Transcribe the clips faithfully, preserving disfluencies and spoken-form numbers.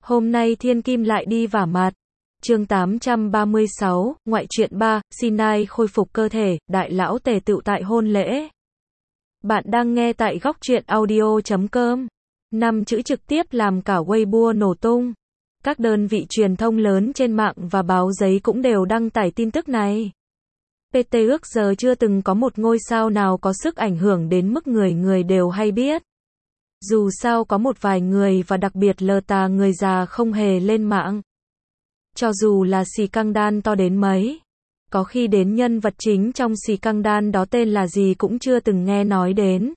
Hôm nay thiên kim lại đi vả mặt. Chương tám trăm ba mươi sáu, ngoại truyện ba, Sinai khôi phục cơ thể, đại lão tề tựu tại hôn lễ. Bạn đang nghe tại góc truyện audio chấm com. Năm chữ trực tiếp làm cả Weibo nổ tung. Các đơn vị truyền thông lớn trên mạng và báo giấy cũng đều đăng tải tin tức này. pê tê ước giờ chưa từng có một ngôi sao nào có sức ảnh hưởng đến mức người người đều hay biết. Dù sao có một vài người và đặc biệt lờ tà người già không hề lên mạng. Cho dù là scandal to đến mấy, có khi đến nhân vật chính trong scandal đó tên là gì cũng chưa từng nghe nói đến.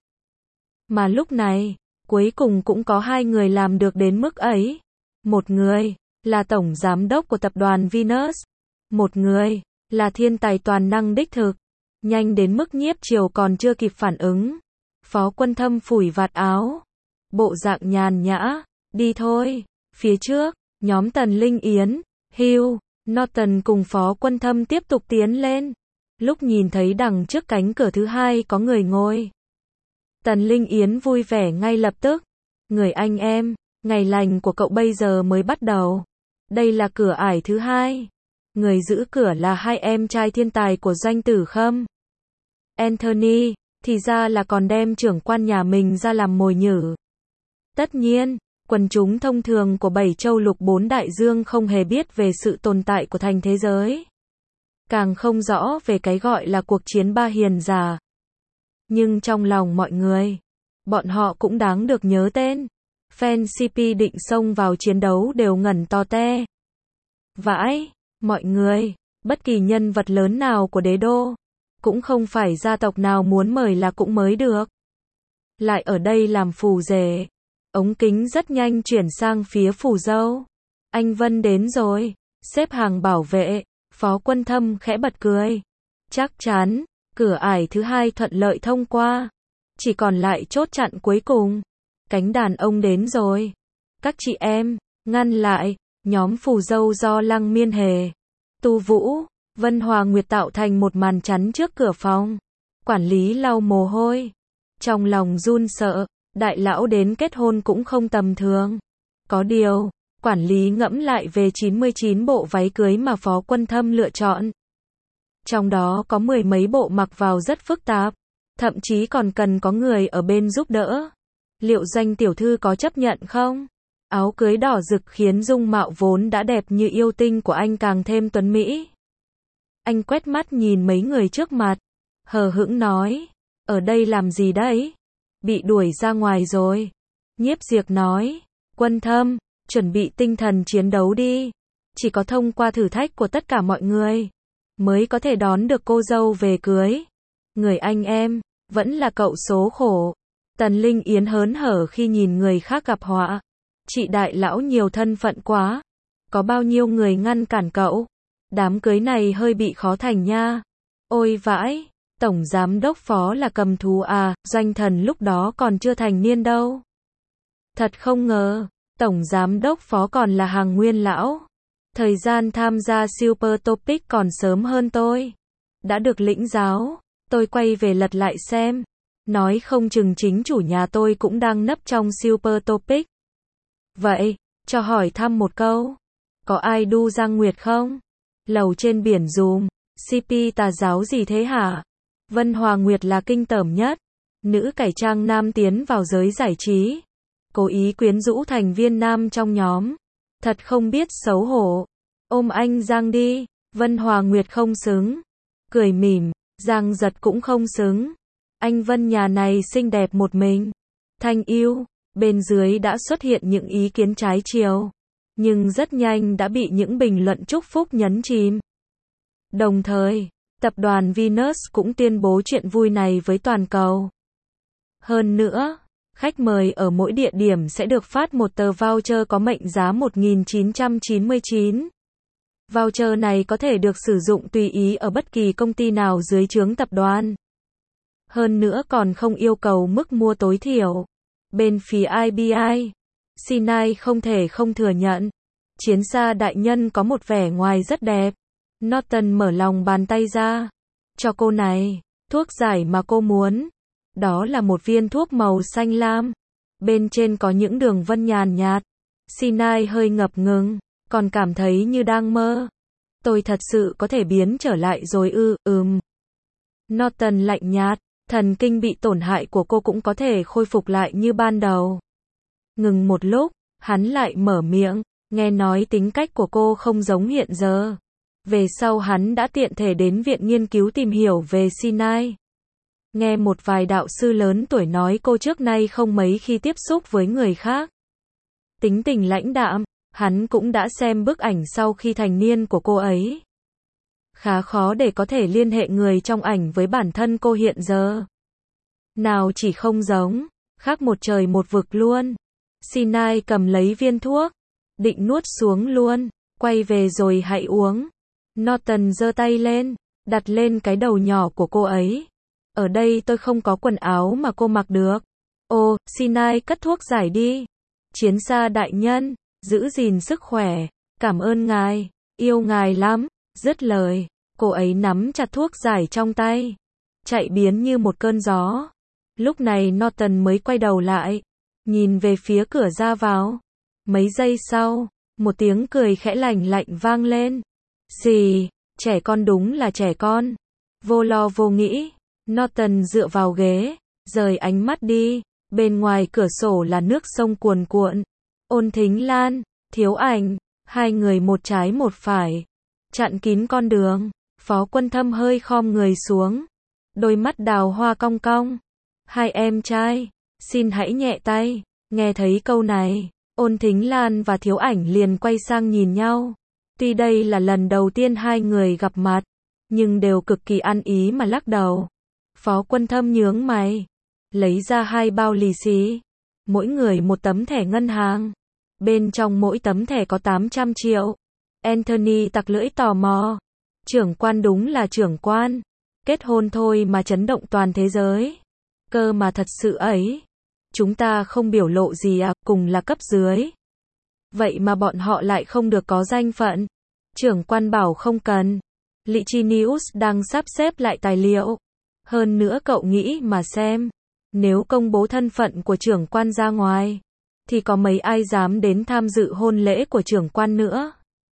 Mà lúc này, cuối cùng cũng có hai người làm được đến mức ấy. Một người là tổng giám đốc của tập đoàn Venus, một người là thiên tài toàn năng đích thực. Nhanh đến mức Nhiếp Triều còn chưa kịp phản ứng, Phó Quân Thâm phủi vạt áo, bộ dạng nhàn nhã, đi thôi. Phía trước, nhóm Tần Linh Yến, Hugh, Norton cùng Phó Quân Thâm tiếp tục tiến lên. Lúc nhìn thấy đằng trước cánh cửa thứ hai có người ngồi, Tần Linh Yến vui vẻ ngay lập tức. Người anh em, ngày lành của cậu bây giờ mới bắt đầu. Đây là cửa ải thứ hai. Người giữ cửa là hai em trai thiên tài của Doanh Tử Khâm. Anthony, thì ra là còn đem trưởng quan nhà mình ra làm mồi nhử. Tất nhiên, quần chúng thông thường của bảy châu lục bốn đại dương không hề biết về sự tồn tại của thành thế giới. Càng không rõ về cái gọi là cuộc chiến ba hiền giả. Nhưng trong lòng mọi người, bọn họ cũng đáng được nhớ tên. Fan xê pê định xông vào chiến đấu đều ngẩn to te. Vãi, mọi người, bất kỳ nhân vật lớn nào của đế đô, cũng không phải gia tộc nào muốn mời là cũng mới được. Lại ở đây làm phù rể. Ống kính rất nhanh chuyển sang phía phù dâu. Anh Vân đến rồi. Xếp hàng bảo vệ. Phó Quân Thâm khẽ bật cười. Chắc chắn, cửa ải thứ hai thuận lợi thông qua. Chỉ còn lại chốt chặn cuối cùng. Cánh đàn ông đến rồi. Các chị em, ngăn lại. Nhóm phù dâu do Lăng Miên Hề, Tu Vũ, Vân Hòa Nguyệt tạo thành một màn chắn trước cửa phòng. Quản lý lau mồ hôi. Trong lòng run sợ. Đại lão đến kết hôn cũng không tầm thường. Có điều, quản lý ngẫm lại về chín mươi chín bộ váy cưới mà Phó Quân Thâm lựa chọn. Trong đó có mười mấy bộ mặc vào rất phức tạp. Thậm chí còn cần có người ở bên giúp đỡ. Liệu Doanh tiểu thư có chấp nhận không? Áo cưới đỏ rực khiến dung mạo vốn đã đẹp như yêu tinh của anh càng thêm tuấn mỹ. Anh quét mắt nhìn mấy người trước mặt. Hờ hững nói. Ở đây làm gì đấy? Bị đuổi ra ngoài rồi. Nhiếp Diệp nói. Quân Thâm, chuẩn bị tinh thần chiến đấu đi. Chỉ có thông qua thử thách của tất cả mọi người, mới có thể đón được cô dâu về cưới. Người anh em, vẫn là cậu số khổ. Tần Linh Yến hớn hở khi nhìn người khác gặp họa. Chị đại lão nhiều thân phận quá. Có bao nhiêu người ngăn cản cậu. Đám cưới này hơi bị khó thành nha. Ôi vãi, tổng giám đốc Phó là cầm thú à, Doanh Thần lúc đó còn chưa thành niên đâu. Thật không ngờ, tổng giám đốc Phó còn là hàng nguyên lão. Thời gian tham gia Super Topic còn sớm hơn tôi. Đã được lĩnh giáo, tôi quay về lật lại xem. Nói không chừng chính chủ nhà tôi cũng đang nấp trong Super Topic. Vậy, cho hỏi thăm một câu. Có ai đu Giang Nguyệt không? Lầu trên biển dùm. xê pê tà giáo gì thế hả? Vân Hòa Nguyệt là kinh tởm nhất. Nữ cải trang nam tiến vào giới giải trí. Cố ý quyến rũ thành viên nam trong nhóm. Thật không biết xấu hổ. Ôm anh Giang đi. Vân Hòa Nguyệt không xứng. Cười mỉm. Giang Giật cũng không xứng. Anh Vân nhà này xinh đẹp một mình. Thanh yêu. Bên dưới đã xuất hiện những ý kiến trái chiều. Nhưng rất nhanh đã bị những bình luận chúc phúc nhấn chìm. Đồng thời, tập đoàn Venus cũng tuyên bố chuyện vui này với toàn cầu. Hơn nữa, khách mời ở mỗi địa điểm sẽ được phát một tờ voucher có mệnh giá một nghìn chín trăm chín mươi chín. Voucher này có thể được sử dụng tùy ý ở bất kỳ công ty nào dưới trướng tập đoàn. Hơn nữa còn không yêu cầu mức mua tối thiểu. Bên phía i bê i, Sinai không thể không thừa nhận. Chiến xa đại nhân có một vẻ ngoài rất đẹp. Norton mở lòng bàn tay ra. Cho cô này, thuốc giải mà cô muốn. Đó là một viên thuốc màu xanh lam. Bên trên có những đường vân nhàn nhạt. Sinai hơi ngập ngừng, còn cảm thấy như đang mơ. Tôi thật sự có thể biến trở lại rồi ư, ừm. Norton lạnh nhạt, thần kinh bị tổn hại của cô cũng có thể khôi phục lại như ban đầu. Ngừng một lúc, hắn lại mở miệng, nghe nói tính cách của cô không giống hiện giờ. Về sau hắn đã tiện thể đến viện nghiên cứu tìm hiểu về Sinai. Nghe một vài đạo sư lớn tuổi nói cô trước nay không mấy khi tiếp xúc với người khác. Tính tình lãnh đạm, hắn cũng đã xem bức ảnh sau khi thành niên của cô ấy. Khá khó để có thể liên hệ người trong ảnh với bản thân cô hiện giờ. Nào chỉ không giống, khác một trời một vực luôn. Sinai cầm lấy viên thuốc, định nuốt xuống luôn, quay về rồi hãy uống. Norton giơ tay lên, đặt lên cái đầu nhỏ của cô ấy. Ở đây tôi không có quần áo mà cô mặc được. Ồ, Sinai cất thuốc giải đi. Chiến xa đại nhân, giữ gìn sức khỏe, cảm ơn ngài, yêu ngài lắm. Dứt lời, cô ấy nắm chặt thuốc giải trong tay, chạy biến như một cơn gió. Lúc này Norton mới quay đầu lại, nhìn về phía cửa ra vào. Mấy giây sau, một tiếng cười khẽ lành lạnh vang lên. Xì, trẻ con đúng là trẻ con. Vô lo vô nghĩ, Norton dựa vào ghế, rời ánh mắt đi. Bên ngoài cửa sổ là nước sông cuồn cuộn. Ôn Thính Lan, Thiếu Ảnh, hai người một trái một phải, chặn kín con đường. Phó Quân Thâm hơi khom người xuống, đôi mắt đào hoa cong cong. Hai em trai, xin hãy nhẹ tay. Nghe thấy câu này, Ôn Thính Lan và Thiếu Ảnh liền quay sang nhìn nhau. Tuy đây là lần đầu tiên hai người gặp mặt, nhưng đều cực kỳ ăn ý mà lắc đầu. Phó Quân Thâm nhướng mày, lấy ra hai bao lì xì, mỗi người một tấm thẻ ngân hàng. Bên trong mỗi tấm thẻ có tám trăm triệu. Anthony tặc lưỡi tò mò. Trưởng quan đúng là trưởng quan. Kết hôn thôi mà chấn động toàn thế giới. Cơ mà thật sự ấy. Chúng ta không biểu lộ gì à, cùng là cấp dưới. Vậy mà bọn họ lại không được có danh phận. Trưởng quan bảo không cần. Lichi News đang sắp xếp lại tài liệu. Hơn nữa cậu nghĩ mà xem. Nếu công bố thân phận của trưởng quan ra ngoài, thì có mấy ai dám đến tham dự hôn lễ của trưởng quan nữa.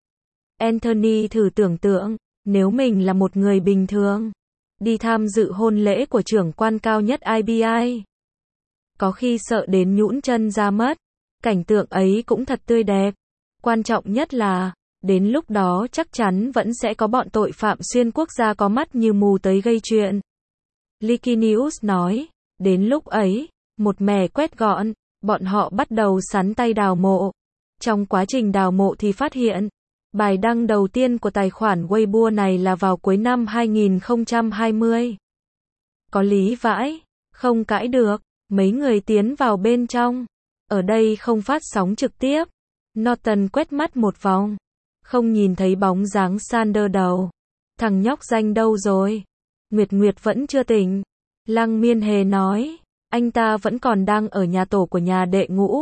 Anthony thử tưởng tượng, nếu mình là một người bình thường, đi tham dự hôn lễ của trưởng quan cao nhất i bê i. Có khi sợ đến nhũn chân ra mất. Cảnh tượng ấy cũng thật tươi đẹp. Quan trọng nhất là, đến lúc đó chắc chắn vẫn sẽ có bọn tội phạm xuyên quốc gia có mắt như mù tới gây chuyện. Lichi News nói, đến lúc ấy, một mẻ quét gọn, bọn họ bắt đầu sắn tay đào mộ. Trong quá trình đào mộ thì phát hiện, bài đăng đầu tiên của tài khoản Weibo này là vào cuối năm hai nghìn không trăm hai mươi. Có lý vãi, không cãi được, mấy người tiến vào bên trong. Ở đây không phát sóng trực tiếp. Norton quét mắt một vòng, không nhìn thấy bóng dáng Sander đâu. Thằng nhóc danh đâu rồi? Nguyệt Nguyệt vẫn chưa tỉnh. Lăng Miên Hề nói, anh ta vẫn còn đang ở nhà tổ của nhà đệ Ngũ.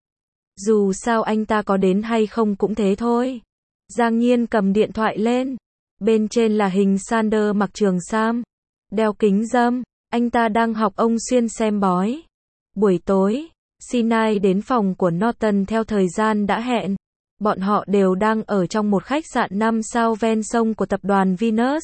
Dù sao anh ta có đến hay không cũng thế thôi. Giang Nhiên cầm điện thoại lên. Bên trên là hình Sander mặc trường sam, đeo kính râm, anh ta đang học ông Xuyên xem bói. Buổi tối, Sinai đến phòng của Norton theo thời gian đã hẹn. Bọn họ đều đang ở trong một khách sạn năm sao ven sông của tập đoàn Venus.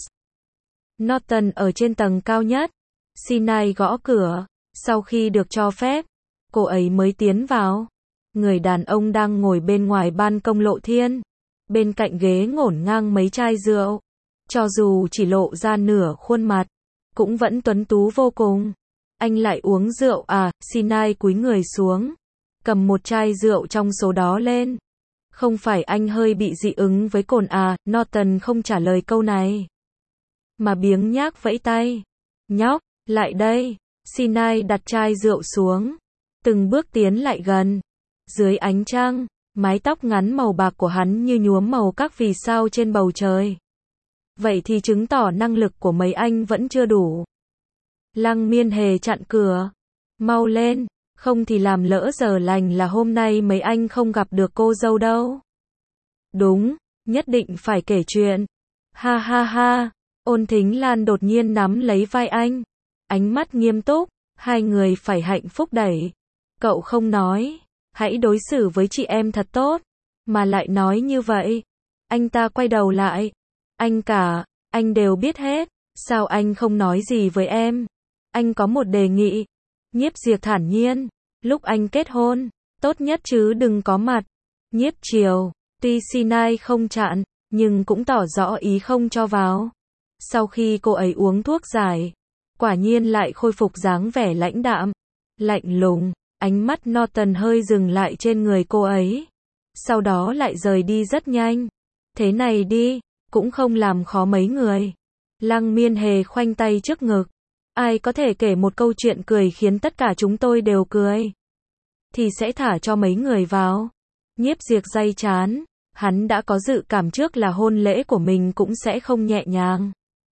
Norton ở trên tầng cao nhất. Sinai gõ cửa. Sau khi được cho phép, cô ấy mới tiến vào. Người đàn ông đang ngồi bên ngoài ban công lộ thiên. Bên cạnh ghế ngổn ngang mấy chai rượu. Cho dù chỉ lộ ra nửa khuôn mặt, cũng vẫn tuấn tú vô cùng. Anh lại uống rượu à? Sinai cúi người xuống, cầm một chai rượu trong số đó lên. Không phải anh hơi bị dị ứng với cồn à? Norton không trả lời câu này, mà biếng nhác vẫy tay. Nhóc, lại đây. Sinai đặt chai rượu xuống, từng bước tiến lại gần. Dưới ánh trăng, mái tóc ngắn màu bạc của hắn như nhuốm màu các vì sao trên bầu trời. Vậy thì chứng tỏ năng lực của mấy anh vẫn chưa đủ. Lăng Miên Hề chặn cửa. Mau lên, không thì làm lỡ giờ lành là hôm nay mấy anh không gặp được cô dâu đâu. Đúng, nhất định phải kể chuyện. Ha ha ha. Ôn Thính Lan đột nhiên nắm lấy vai anh. Ánh mắt nghiêm túc, hai người phải hạnh phúc đẩy. Cậu không nói, hãy đối xử với chị em thật tốt. Mà lại nói như vậy. Anh ta quay đầu lại. Anh cả, anh đều biết hết. Sao anh không nói gì với em? Anh có một đề nghị. Nhiếp Diệp thản nhiên. Lúc anh kết hôn, tốt nhất chứ đừng có mặt. Nhiếp Triều, tuy Sinai không chặn, nhưng cũng tỏ rõ ý không cho vào. Sau khi cô ấy uống thuốc giải, quả nhiên lại khôi phục dáng vẻ lãnh đạm, lạnh lùng, ánh mắt Norton hơi dừng lại trên người cô ấy. Sau đó lại rời đi rất nhanh. Thế này đi, cũng không làm khó mấy người. Lăng Miên Hề khoanh tay trước ngực. Ai có thể kể một câu chuyện cười khiến tất cả chúng tôi đều cười, thì sẽ thả cho mấy người vào. Nhiếp Diệp day chán. Hắn đã có dự cảm trước là hôn lễ của mình cũng sẽ không nhẹ nhàng.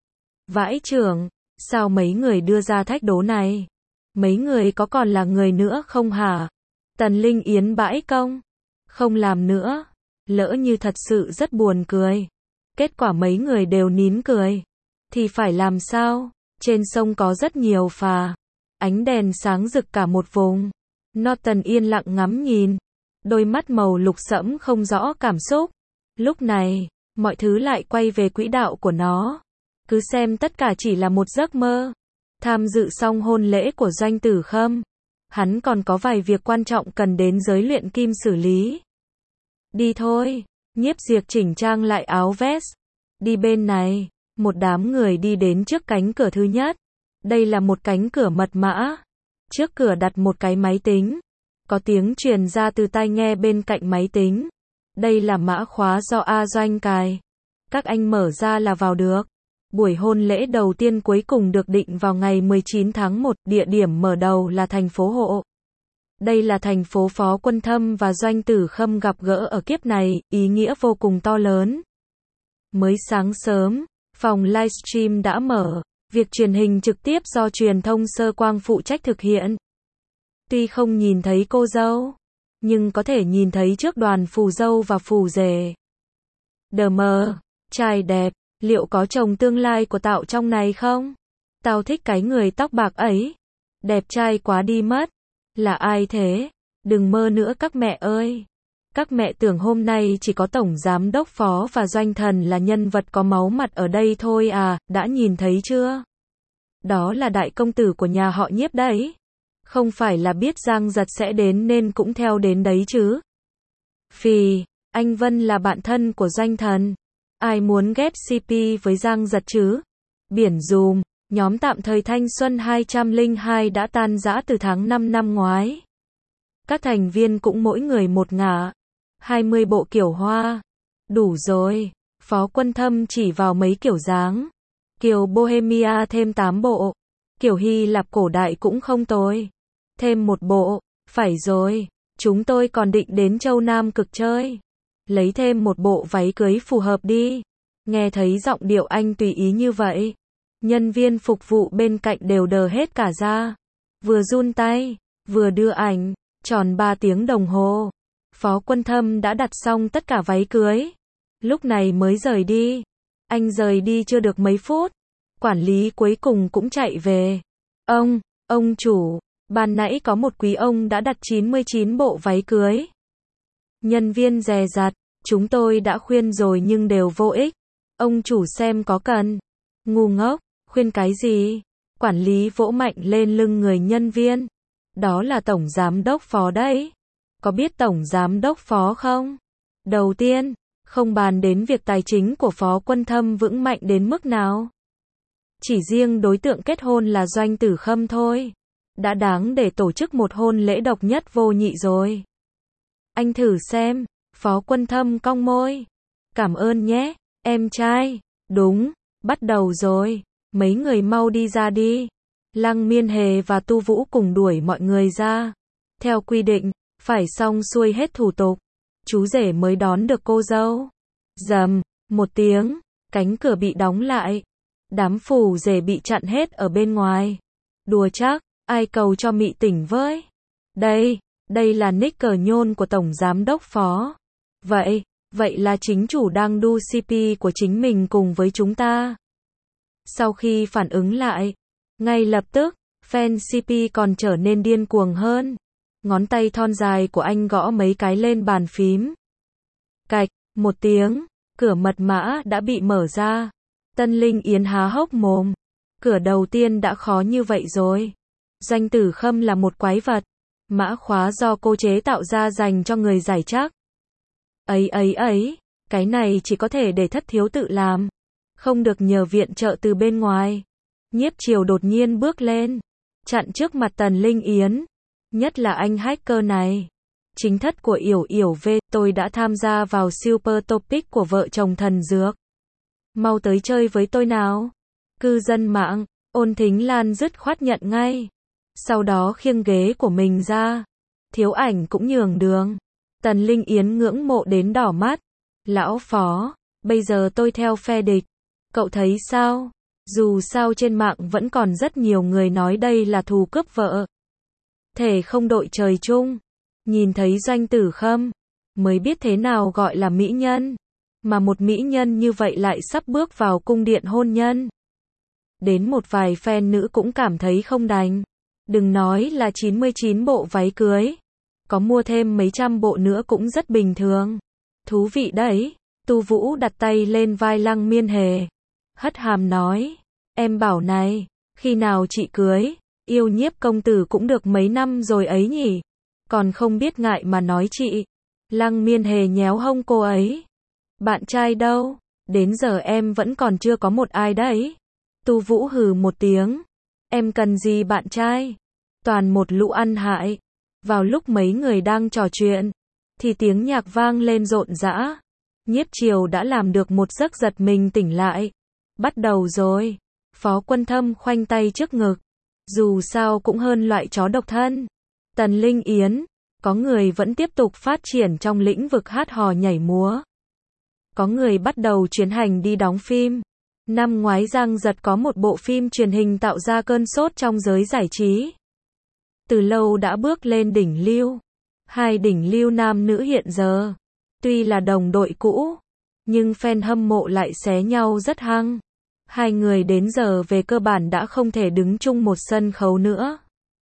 Vãi chưởng, sao mấy người đưa ra thách đố này? Mấy người có còn là người nữa không hả? Tần Linh Yến bãi công. Không làm nữa. Lỡ như thật sự rất buồn cười. Kết quả mấy người đều nín cười. Thì phải làm sao? Trên sông có rất nhiều phà. Ánh đèn sáng rực cả một vùng. Norton yên lặng ngắm nhìn. Đôi mắt màu lục sẫm không rõ cảm xúc. Lúc này, mọi thứ lại quay về quỹ đạo của nó. Cứ xem tất cả chỉ là một giấc mơ. Tham dự xong hôn lễ của Doanh Tử Khâm, hắn còn có vài việc quan trọng cần đến giới luyện kim xử lý. Đi thôi. Nhiếp Diệp chỉnh trang lại áo vest. Đi bên này. Một đám người đi đến trước cánh cửa thứ nhất. Đây là một cánh cửa mật mã. Trước cửa đặt một cái máy tính. Có tiếng truyền ra từ tai nghe bên cạnh máy tính. Đây là mã khóa do A Doanh cài. Các anh mở ra là vào được. Buổi hôn lễ đầu tiên cuối cùng được định vào ngày mười chín tháng một, địa điểm mở đầu là thành phố Hộ. Đây là thành phố Phó Quân Thâm và Doanh Tử Khâm gặp gỡ ở kiếp này, ý nghĩa vô cùng to lớn. Mới sáng sớm, phòng livestream đã mở, việc truyền hình trực tiếp do truyền thông Sơ Quang phụ trách thực hiện. Tuy không nhìn thấy cô dâu, nhưng có thể nhìn thấy trước đoàn phù dâu và phù rể. Đờ mờ, trai đẹp, liệu có chồng tương lai của Tạo trong này không? Tao thích cái người tóc bạc ấy. Đẹp trai quá đi mất. Là ai thế? Đừng mơ nữa các mẹ ơi. Các mẹ tưởng hôm nay chỉ có Tổng Giám Đốc Phó và Doanh Thần là nhân vật có máu mặt ở đây thôi à, đã nhìn thấy chưa? Đó là đại công tử của nhà họ Nhiếp đấy. Không phải là biết Giang Giật sẽ đến nên cũng theo đến đấy chứ. Phì, anh Vân là bạn thân của Doanh Thần. Ai muốn ghép xê pê với Giang Giật chứ? Biển dùm, nhóm tạm thời Thanh Xuân hai không không hai đã tan rã từ tháng năm năm ngoái. Các thành viên cũng mỗi người một ngả. hai mươi bộ kiểu hoa. Đủ rồi. Phó Quân Thâm chỉ vào mấy kiểu dáng. Kiểu Bohemia thêm tám bộ. Kiểu Hy Lạp cổ đại cũng không tồi. Thêm một bộ. Phải rồi. Chúng tôi còn định đến Châu Nam Cực chơi. Lấy thêm một bộ váy cưới phù hợp đi. Nghe thấy giọng điệu anh tùy ý như vậy. Nhân viên phục vụ bên cạnh đều đờ hết cả ra. Vừa run tay, vừa đưa ảnh. Tròn ba tiếng đồng hồ. Phó Quân Thâm đã đặt xong tất cả váy cưới. Lúc này mới rời đi. Anh rời đi chưa được mấy phút. Quản lý cuối cùng cũng chạy về. Ông, ông chủ, ban nãy có một quý ông đã đặt chín mươi chín bộ váy cưới. Nhân viên dè dặt, chúng tôi đã khuyên rồi nhưng đều vô ích. Ông chủ xem có cần. Ngu ngốc, khuyên cái gì? Quản lý vỗ mạnh lên lưng người nhân viên. Đó là Tổng Giám Đốc Phó đấy. Có biết Tổng Giám Đốc Phó không? Đầu tiên, không bàn đến việc tài chính của Phó Quân Thâm vững mạnh đến mức nào. Chỉ riêng đối tượng kết hôn là Doanh Tử Khâm thôi. Đã đáng để tổ chức một hôn lễ độc nhất vô nhị rồi. Anh thử xem. Phó Quân Thâm cong môi. Cảm ơn nhé, em trai. Đúng, bắt đầu rồi. Mấy người mau đi ra đi. Lăng Miên Hề và Tu Vũ cùng đuổi mọi người ra. Theo quy định, phải xong xuôi hết thủ tục. Chú rể mới đón được cô dâu. Rầm, một tiếng, cánh cửa bị đóng lại. Đám phù rể bị chặn hết ở bên ngoài. Đùa chắc, ai cầu cho mị tỉnh với. Đây, đây là nick cờ nhôn của Tổng Giám Đốc Phó. Vậy, vậy là chính chủ đang đu xê pê của chính mình cùng với chúng ta. Sau khi phản ứng lại, ngay lập tức, fan xê pê còn trở nên điên cuồng hơn. Ngón tay thon dài của anh gõ mấy cái lên bàn phím. Cạch, một tiếng, cửa mật mã đã bị mở ra. Tân Linh Yến há hốc mồm. Cửa đầu tiên đã khó như vậy rồi. Doanh Tử Khâm là một quái vật. Mã khóa do cô chế tạo ra dành cho người giải trác. Ấy ấy ấy, cái này chỉ có thể để Thất thiếu tự làm. Không được nhờ viện trợ từ bên ngoài. Nhiếp Triều đột nhiên bước lên. Chặn trước mặt Tần Linh Yến. Nhất là anh hacker này. Chính thất của Yểu Yểu V, tôi đã tham gia vào Super Topic của vợ chồng thần dược. Mau tới chơi với tôi nào. Cư dân mạng, Ôn Thính Lan dứt khoát nhận ngay. Sau đó khiêng ghế của mình ra. Thiếu Ảnh cũng nhường đường. Tần Linh Yến ngưỡng mộ đến đỏ mắt. Lão Phó, bây giờ tôi theo phe địch. Cậu thấy sao? Dù sao trên mạng vẫn còn rất nhiều người nói đây là thù cướp vợ. Thể không đội trời chung. Nhìn thấy Doanh Tử Khâm, mới biết thế nào gọi là mỹ nhân. Mà một mỹ nhân như vậy lại sắp bước vào cung điện hôn nhân. Đến một vài fan nữ cũng cảm thấy không đành. Đừng nói là chín mươi chín bộ váy cưới. Có mua thêm mấy trăm bộ nữa cũng rất bình thường. Thú vị đấy. Tu Vũ đặt tay lên vai Lăng Miên Hề. Hất hàm nói. Em bảo này, khi nào chị cưới, yêu Nhiếp công tử cũng được mấy năm rồi ấy nhỉ. Còn không biết ngại mà nói chị. Lăng Miên Hề nhéo hông cô ấy. Bạn trai đâu? Đến giờ em vẫn còn chưa có một ai đấy. Tu Vũ hừ một tiếng. Em cần gì bạn trai? Toàn một lũ ăn hại. Vào lúc mấy người đang trò chuyện, thì tiếng nhạc vang lên rộn rã. Nhiếp Triều đã làm được một giấc giật mình tỉnh lại. Bắt đầu rồi. Phó Quân Thâm khoanh tay trước ngực. Dù sao cũng hơn loại chó độc thân. Tần Linh Yến, có người vẫn tiếp tục phát triển trong lĩnh vực hát hò nhảy múa. Có người bắt đầu chuyển hành đi đóng phim. Năm ngoái Giang Giật có một bộ phim truyền hình tạo ra cơn sốt trong giới giải trí. Từ lâu đã bước lên đỉnh lưu. Hai đỉnh lưu nam nữ hiện giờ, tuy là đồng đội cũ, nhưng fan hâm mộ lại xé nhau rất hăng. Hai người đến giờ về cơ bản đã không thể đứng chung một sân khấu nữa.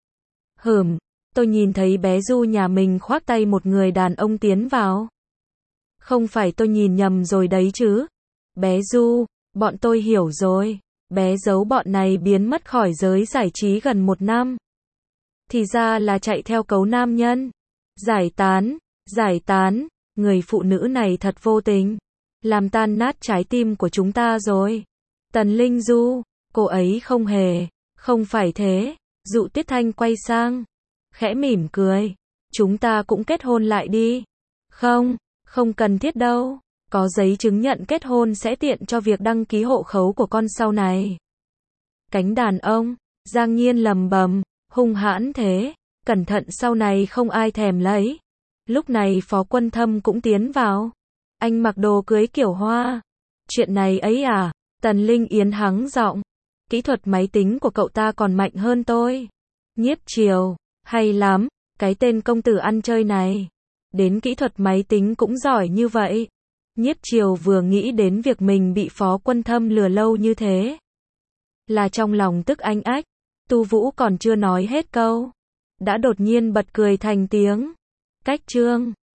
Hừm, tôi nhìn thấy bé Du nhà mình khoác tay một người đàn ông tiến vào. Không phải tôi nhìn nhầm rồi đấy chứ. Bé Du, bọn tôi hiểu rồi. Bé giấu bọn này biến mất khỏi giới giải trí gần một năm. Thì ra là chạy theo cấu nam nhân. Giải tán, giải tán, người phụ nữ này thật vô tình. Làm tan nát trái tim của chúng ta rồi. Tần Linh Du, cô ấy không hề, không phải thế. Dụ Tiết Thanh quay sang, khẽ mỉm cười. Chúng ta cũng kết hôn lại đi. Không, không cần thiết đâu. Có giấy chứng nhận kết hôn sẽ tiện cho việc đăng ký hộ khẩu của con sau này. Cánh đàn ông, Giang Nhiên lầm bầm, hung hãn thế, cẩn thận sau này không ai thèm lấy. Lúc này Phó Quân Thâm cũng tiến vào. Anh mặc đồ cưới kiểu hoa. Chuyện này ấy à? Tần Linh Yến hắng giọng. Kỹ thuật máy tính của cậu ta còn mạnh hơn tôi. Nhiếp Triều, hay lắm, cái tên công tử ăn chơi này. Đến kỹ thuật máy tính cũng giỏi như vậy. Nhiếp Triều vừa nghĩ đến việc mình bị Phó Quân Thâm lừa lâu như thế, là trong lòng tức anh ách. Tu Vũ còn chưa nói hết câu, đã đột nhiên bật cười thành tiếng. Cách chương